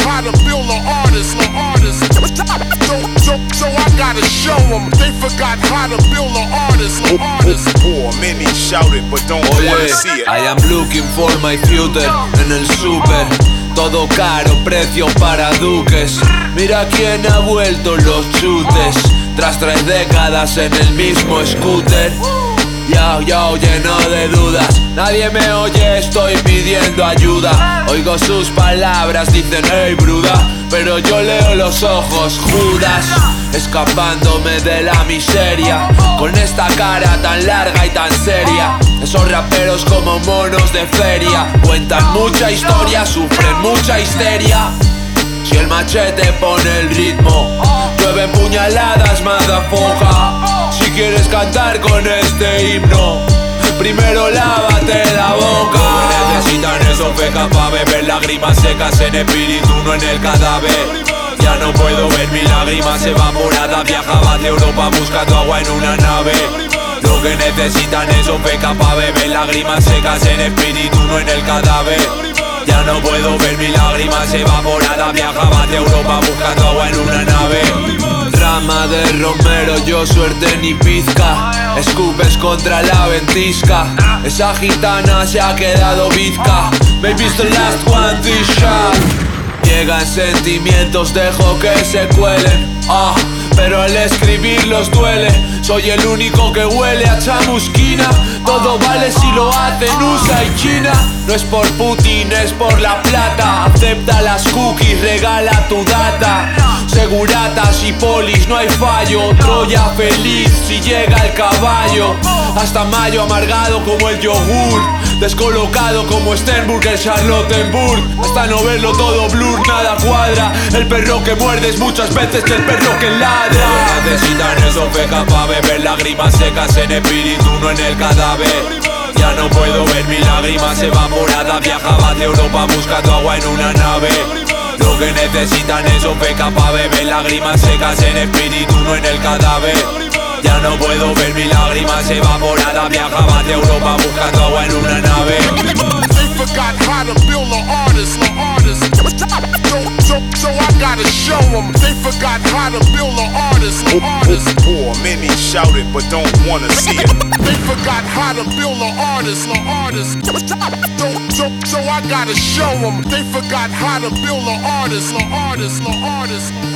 how to build an artist, So I gotta show them. They forgot how to build an artist, Poor, many shout it, but don't wanna see it. I am looking for my future en el super. Todo caro, precio para duques. Mira quién ha vuelto los chutes. Tras 3 décadas en el mismo scooter. Yo, lleno de dudas. Nadie me oye, estoy pidiendo ayuda. Oigo sus palabras, dicen hey bruda, pero yo leo los ojos, Judas. Escapándome de la miseria, con esta cara tan larga y tan seria. Esos raperos como monos de feria cuentan mucha historia, sufren mucha histeria. Si el machete pone el ritmo, llueven puñaladas, motherfucker. Si quieres cantar con este himno, primero lávate la boca. Necesitan eso, feca pa' beber lágrimas secas en espíritu, no en el cadáver. Ya no puedo ver mi lágrimas evaporadas. Viajaba de Europa buscando agua en una nave. Lo que necesitan es un feca pa' beber lágrimas secas en espíritu, no en el cadáver. Ya no puedo ver mis lágrimas evaporadas. Viajaba de Europa buscando agua en una nave. Rama de romero, yo suerte ni pizca. Escupes contra la ventisca. Esa gitana se ha quedado bizca. Baby's the last one to shot. Llegan sentimientos, dejo que se cuelen. Pero al escribirlos duele. Soy el único que huele a chamusquina. Todo vale si lo hacen USA y China. No es por Putin, es por la plata. Acepta las cookies, regala tu data. Seguratas y polis, no hay fallo. Troya feliz si llega el caballo. Hasta mayo amargado como el yogur. Descolocado como Sternburg, el Charlottenburg. Hasta no verlo todo blur, nada cuadra. El perro que muerde es muchas veces que el perro que ladra. Necesitan eso, feca pa' beber lágrimas secas en espíritu, no en el cadáver. Ya no puedo ver mis lágrimas evaporadas. Viajaba de Europa buscando agua en una nave. Lo que necesitan es un feca pa' beber lágrimas secas en espíritu, no en el cadáver. Ya no puedo ver mis lágrimas evaporadas. Viajaba de Europa buscando agua en una nave. They forgot how to build an artist, So I gotta show them. They forgot how to build an artist, Poor, many shout it, but don't wanna see it. They forgot how to build an artist, So I gotta show them. They forgot how to build an artist,